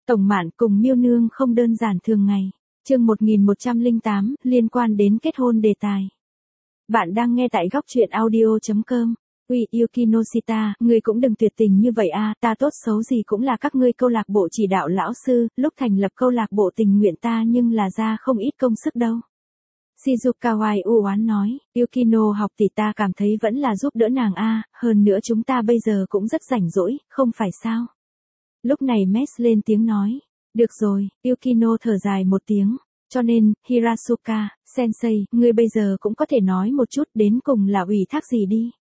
Tổng Mạn cùng Miêu Nương không đơn giản thường ngày. Chương 1108, liên quan đến kết hôn đề tài. Bạn đang nghe tại góc truyện audio.com. Uy Yukinoshita, ngươi cũng đừng tuyệt tình như vậy a, ta tốt xấu gì cũng là các ngươi câu lạc bộ chỉ đạo lão sư, lúc thành lập câu lạc bộ tình nguyện ta nhưng là ra không ít công sức đâu. Shizukawai u oán nói, Yukino học tỷ ta cảm thấy vẫn là giúp đỡ nàng a, hơn nữa chúng ta bây giờ cũng rất rảnh rỗi, không phải sao? Lúc này Mes lên tiếng nói, được rồi, Yukino thở dài một tiếng, cho nên, Hirasuka, sensei, ngươi bây giờ cũng có thể nói một chút đến cùng là ủy thác gì đi.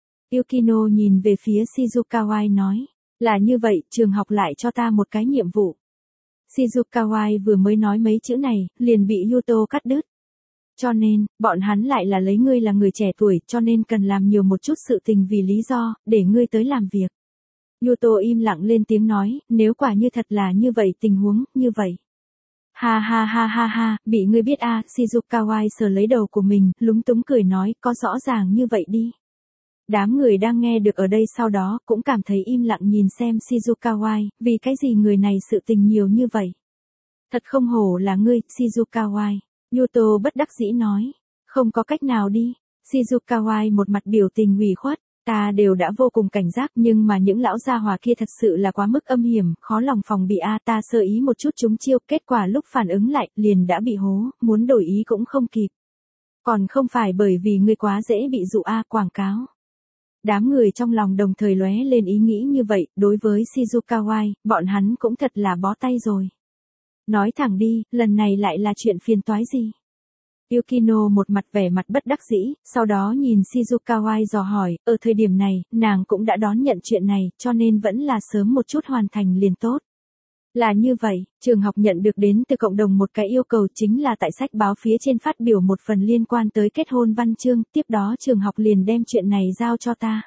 Yukino nhìn về phía Shizukawai nói, là như vậy, trường học lại cho ta một cái nhiệm vụ. Shizukawai vừa mới nói mấy chữ này, liền bị Yuto cắt đứt. Cho nên, bọn hắn lại là lấy ngươi là người trẻ tuổi, cho nên cần làm nhiều một chút sự tình vì lý do, để ngươi tới làm việc. Yuto im lặng lên tiếng nói, nếu quả như thật là như vậy tình huống, như vậy. Ha ha ha ha ha, bị ngươi biết a, Shizukawai sờ lấy đầu của mình, lúng túng cười nói, có rõ ràng như vậy đi. Đám người đang nghe được ở đây sau đó, cũng cảm thấy im lặng nhìn xem Shizukawai, vì cái gì người này sự tình nhiều như vậy. Thật không hổ là ngươi, Shizukawai. Yuto bất đắc dĩ nói, không có cách nào đi. Shizukawai một mặt biểu tình ủy khuất, ta đều đã vô cùng cảnh giác nhưng mà những lão gia hỏa kia thật sự là quá mức âm hiểm, khó lòng phòng bị a, ta sơ ý một chút trúng chiêu, kết quả lúc phản ứng lại, liền đã bị hố, muốn đổi ý cũng không kịp. Còn không phải bởi vì ngươi quá dễ bị dụ a, quảng cáo. Đám người trong lòng đồng thời lóe lên ý nghĩ như vậy, đối với Shizukawai, bọn hắn cũng thật là bó tay rồi. Nói thẳng đi, lần này lại là chuyện phiền toái gì? Yukino một mặt vẻ mặt bất đắc dĩ, sau đó nhìn Shizukawai dò hỏi, ở thời điểm này, nàng cũng đã đón nhận chuyện này, cho nên vẫn là sớm một chút hoàn thành liền tốt. Là như vậy, trường học nhận được đến từ cộng đồng một cái yêu cầu chính là tại sách báo phía trên phát biểu một phần liên quan tới kết hôn văn chương, tiếp đó trường học liền đem chuyện này giao cho ta.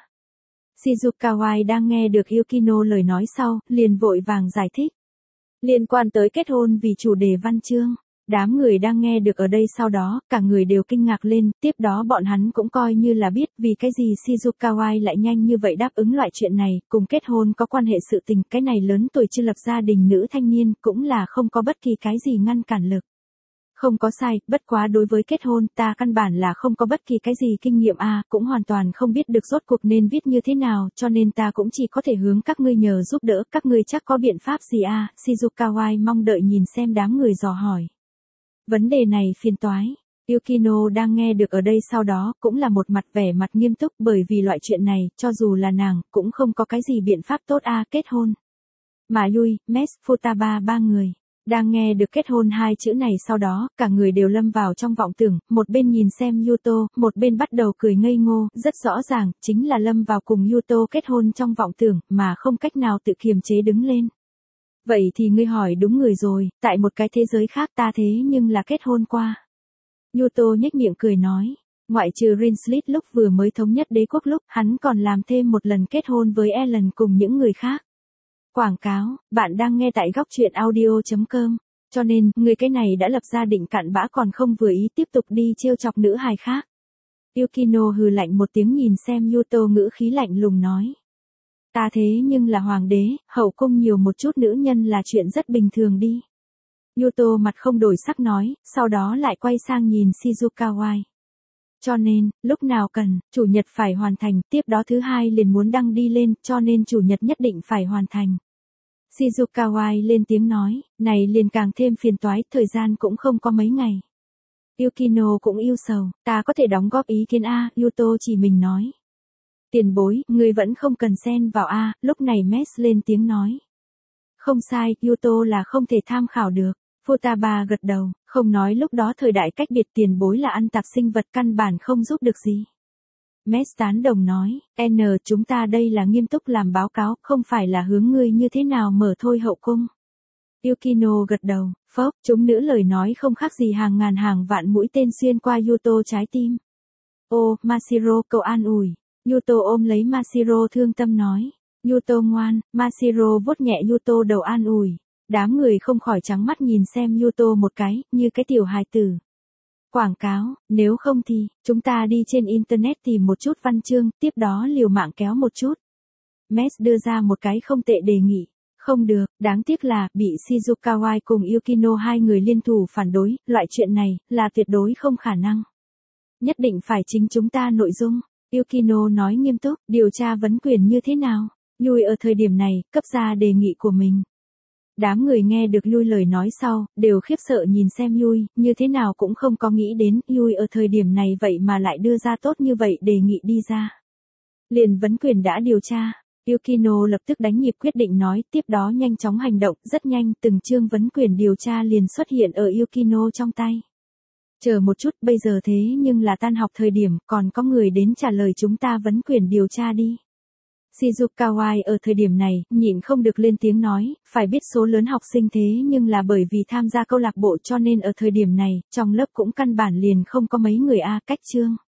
Shizukawai đang nghe được Yukino lời nói sau, liền vội vàng giải thích. Liên quan tới kết hôn vì chủ đề văn chương. Đám người đang nghe được ở đây sau đó, cả người đều kinh ngạc lên, tiếp đó bọn hắn cũng coi như là biết vì cái gì Shizukawai lại nhanh như vậy đáp ứng loại chuyện này, cùng kết hôn có quan hệ sự tình, cái này lớn tuổi chưa lập gia đình nữ thanh niên, cũng là không có bất kỳ cái gì ngăn cản lực. Không có sai, bất quá đối với kết hôn, ta căn bản là không có bất kỳ cái gì kinh nghiệm a, cũng hoàn toàn không biết được rốt cuộc nên viết như thế nào, cho nên ta cũng chỉ có thể hướng các ngươi nhờ giúp đỡ, các ngươi chắc có biện pháp gì a, Shizukawai mong đợi nhìn xem đám người dò hỏi. Vấn đề này phiền toái. Yukino đang nghe được ở đây sau đó, cũng là một mặt vẻ mặt nghiêm túc bởi vì loại chuyện này, cho dù là nàng, cũng không có cái gì biện pháp tốt a, kết hôn. Mà Yui, Mes, Futaba ba người. Đang nghe được kết hôn hai chữ này sau đó, cả người đều lâm vào trong vọng tưởng, một bên nhìn xem Yuto, một bên bắt đầu cười ngây ngô, rất rõ ràng, chính là lâm vào cùng Yuto kết hôn trong vọng tưởng, mà không cách nào tự kiềm chế đứng lên. Vậy thì ngươi hỏi đúng người rồi, tại một cái thế giới khác ta thế nhưng là kết hôn qua. Yuto nhếch miệng cười nói, ngoại trừ Rinslit lúc vừa mới thống nhất đế quốc lúc, hắn còn làm thêm một lần kết hôn với Ellen cùng những người khác. Quảng cáo, bạn đang nghe tại góc truyện audio.com, cho nên, người cái này đã lập gia định cặn bã còn không vừa ý tiếp tục đi trêu chọc nữ hài khác. Yukino hừ lạnh một tiếng nhìn xem Yuto ngữ khí lạnh lùng nói. Ta thế nhưng là hoàng đế, hậu cung nhiều một chút nữ nhân là chuyện rất bình thường đi. Yuto mặt không đổi sắc nói, sau đó lại quay sang nhìn Shizukawai. Cho nên, lúc nào cần, chủ nhật phải hoàn thành, tiếp đó thứ hai liền muốn đăng đi lên, cho nên chủ nhật nhất định phải hoàn thành. Shizukawai lên tiếng nói, này liền càng thêm phiền toái, thời gian cũng không có mấy ngày. Yukino cũng yêu sầu, ta có thể đóng góp ý kiến a, Yuto chỉ mình nói. Tiền bối, người vẫn không cần xen vào a, lúc này Mes lên tiếng nói. Không sai, Yuto là không thể tham khảo được. Futaba gật đầu, không nói lúc đó thời đại cách biệt tiền bối là ăn tạp sinh vật căn bản không giúp được gì. Mes tán đồng nói, chúng ta đây là nghiêm túc làm báo cáo, không phải là hướng ngươi như thế nào mở thôi hậu cung. Yukino gật đầu, phốc, chúng nữ lời nói không khác gì hàng ngàn hàng vạn mũi tên xuyên qua Yuto trái tim. Ô, Mashiro cậu an ủi. Yuto ôm lấy Mashiro thương tâm nói. Yuto ngoan, Mashiro vuốt nhẹ Yuto đầu an ủi. Đám người không khỏi trắng mắt nhìn xem Yuto một cái, như cái tiểu hài tử. Quảng cáo, nếu không thì, chúng ta đi trên internet tìm một chút văn chương, tiếp đó liều mạng kéo một chút. Mes đưa ra một cái không tệ đề nghị. Không được, đáng tiếc là, bị Shizuka cùng Yukino hai người liên thủ phản đối, loại chuyện này, là tuyệt đối không khả năng. Nhất định phải chính chúng ta nội dung. Yukino nói nghiêm túc, điều tra vấn quyền như thế nào? Yui ở thời điểm này, cấp ra đề nghị của mình. Đám người nghe được Yui lời nói sau, đều khiếp sợ nhìn xem Yui, như thế nào cũng không có nghĩ đến, Yui ở thời điểm này vậy mà lại đưa ra tốt như vậy đề nghị đi ra. Liền vấn quyền đã điều tra. Yukino lập tức đánh nhịp quyết định nói, tiếp đó nhanh chóng hành động, rất nhanh, từng chương vấn quyền điều tra liền xuất hiện ở Yukino trong tay. Chờ một chút, bây giờ thế nhưng là tan học thời điểm, còn có người đến trả lời chúng ta vấn quyền điều tra đi. Shizuka ở thời điểm này, nhịn không được lên tiếng nói, phải biết số lớn học sinh thế nhưng là bởi vì tham gia câu lạc bộ cho nên ở thời điểm này, trong lớp cũng căn bản liền không có mấy người cách chương.